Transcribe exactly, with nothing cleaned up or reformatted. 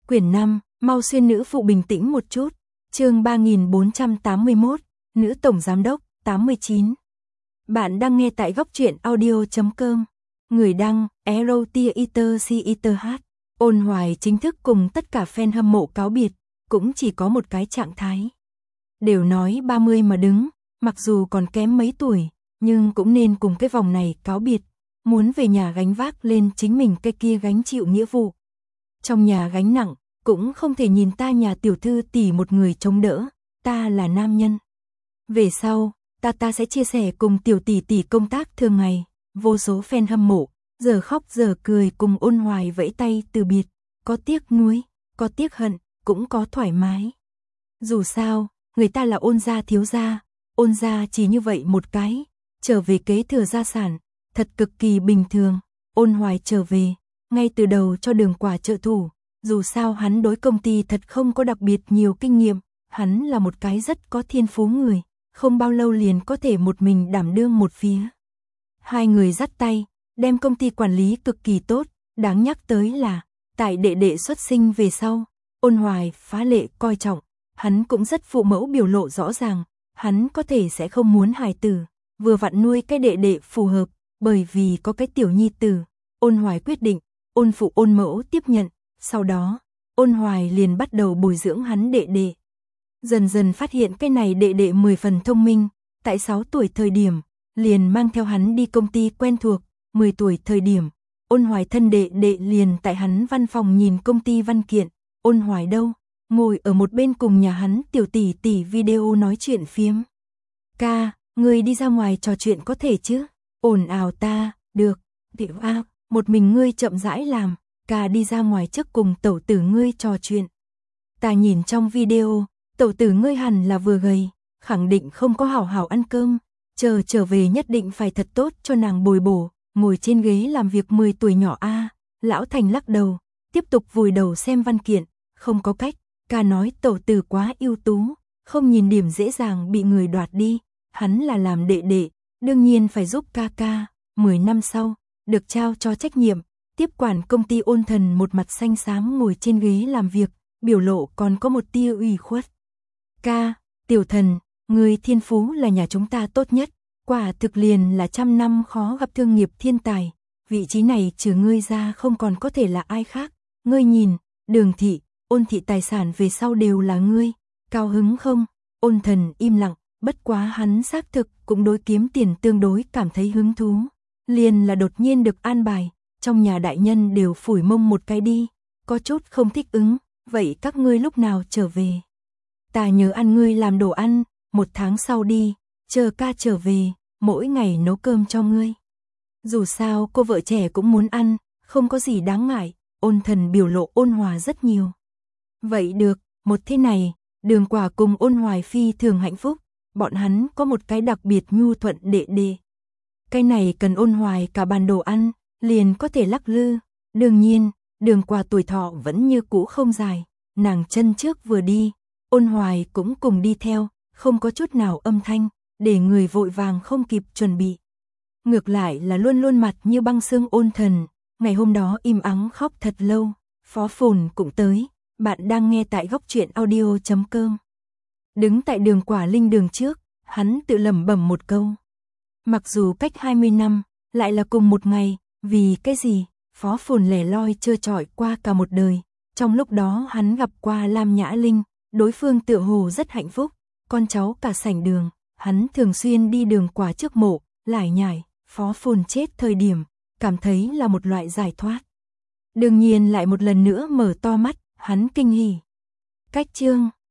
Quyển năm, mau xuyên nữ phụ bình tĩnh một chút. Chương ba nghìn bốn trăm tám mươi mốt, nữ tổng giám đốc, tám mươi chín. Bạn đang nghe tại góc truyện audio chấm com. Người đăng, Erotiater. Ôn Hoài chính thức cùng tất cả fan hâm mộ cáo biệt, cũng chỉ có một cái trạng thái. Đều nói ba mươi mà đứng, mặc dù còn kém mấy tuổi, nhưng cũng nên cùng cái vòng này cáo biệt, muốn về nhà gánh vác lên chính mình cái kia gánh chịu nghĩa vụ. Trong nhà gánh nặng, cũng không thể nhìn ta nhà tiểu thư tỷ một người chống đỡ, ta là nam nhân. Về sau, ta ta sẽ chia sẻ cùng tiểu tỷ tỷ công tác thường ngày, vô số fan hâm mộ, giờ khóc giờ cười cùng Ôn Hoài vẫy tay từ biệt, có tiếc nuối, có tiếc hận, cũng có thoải mái. Dù sao, người ta là Ôn gia thiếu gia, Ôn gia chỉ như vậy một cái, trở về kế thừa gia sản, thật cực kỳ bình thường. Ôn Hoài trở về, ngay từ đầu cho Đường Quả trợ thủ, dù sao hắn đối công ty thật không có đặc biệt nhiều kinh nghiệm, hắn là một cái rất có thiên phú người, không bao lâu liền có thể một mình đảm đương một phía. Hai người dắt tay, đem công ty quản lý cực kỳ tốt, đáng nhắc tới là, tại đệ đệ xuất sinh về sau, Ôn Hoài phá lệ coi trọng, hắn cũng rất phụ mẫu biểu lộ rõ ràng, hắn có thể sẽ không muốn hài tử, vừa vặn nuôi cái đệ đệ phù hợp, bởi vì có cái tiểu nhi tử. Ôn Hoài quyết định, Ôn phụ Ôn mẫu tiếp nhận, sau đó, Ôn Hoài liền bắt đầu bồi dưỡng hắn đệ đệ. Dần dần phát hiện cái này đệ đệ mười phần thông minh, tại sáu tuổi thời điểm, liền mang theo hắn đi công ty quen thuộc, mười tuổi thời điểm, Ôn Hoài thân đệ đệ liền tại hắn văn phòng nhìn công ty văn kiện, Ôn Hoài đâu, ngồi ở một bên cùng nhà hắn tiểu tỷ tỷ video nói chuyện phiếm. Ca, ngươi đi ra ngoài trò chuyện có thể chứ? Ồn ào ta, được, tiểu a, một mình ngươi chậm rãi làm, ca đi ra ngoài trước cùng tẩu tử ngươi trò chuyện. Ta nhìn trong video, tẩu tử ngươi hẳn là vừa gầy, khẳng định không có hảo hảo ăn cơm, chờ trở về nhất định phải thật tốt cho nàng bồi bổ, ngồi trên ghế làm việc mười tuổi nhỏ a. Lão Thành lắc đầu, tiếp tục vùi đầu xem văn kiện, không có cách, ca nói tẩu tử quá ưu tú, không nhìn điểm dễ dàng bị người đoạt đi, hắn là làm đệ đệ, đương nhiên phải giúp ca ca. Mười năm sau, được trao cho trách nhiệm, tiếp quản công ty Ôn Thần một mặt xanh xám ngồi trên ghế làm việc, biểu lộ còn có một tia ủy khuất. Ca, tiểu thần, người thiên phú là nhà chúng ta tốt nhất, quả thực liền là trăm năm khó gặp thương nghiệp thiên tài, vị trí này trừ ngươi ra không còn có thể là ai khác, ngươi nhìn, Đường thị, Ôn thị tài sản về sau đều là ngươi, cao hứng không? Ôn Thần im lặng, bất quá hắn xác thực cũng đối kiếm tiền tương đối cảm thấy hứng thú, liền là đột nhiên được an bài, trong nhà đại nhân đều phủi mông một cái đi, có chút không thích ứng, vậy các ngươi lúc nào trở về? Ta nhớ ăn ngươi làm đồ ăn, một tháng sau đi, chờ ca trở về, mỗi ngày nấu cơm cho ngươi. Dù sao cô vợ trẻ cũng muốn ăn, không có gì đáng ngại, Ôn Thần biểu lộ ôn hòa rất nhiều. Vậy được, một thế này, Đường Quả cùng Ôn Hoài phi thường hạnh phúc, bọn hắn có một cái đặc biệt nhu thuận đệ đệ. Cái này cần Ôn Hoài cả bàn đồ ăn, liền có thể lắc lư, đương nhiên, Đường Quả tuổi thọ vẫn như cũ không dài, nàng chân trước vừa đi, Ôn Hoài cũng cùng đi theo, không có chút nào âm thanh, để người vội vàng không kịp chuẩn bị. Ngược lại là luôn luôn mặt như băng xương Ôn Thần, ngày hôm đó im ắng khóc thật lâu, Phó Phồn cũng tới, bạn đang nghe tại góc truyện audio chấm com. Đứng tại Đường Quả linh đường trước, hắn tự lẩm bẩm một câu. Mặc dù cách hai mươi năm, lại là cùng một ngày, vì cái gì? Phó Phồn lẻ loi trơ trọi qua cả một đời, trong lúc đó hắn gặp qua Lam Nhã Linh, đối phương tựa hồ rất hạnh phúc, con cháu cả sảnh đường, hắn thường xuyên đi Đường Quả trước mộ, lải nhải, Phó Phồn chết thời điểm, cảm thấy là một loại giải thoát. Đương nhiên lại một lần nữa mở to mắt, hắn kinh hỉ. Cách chương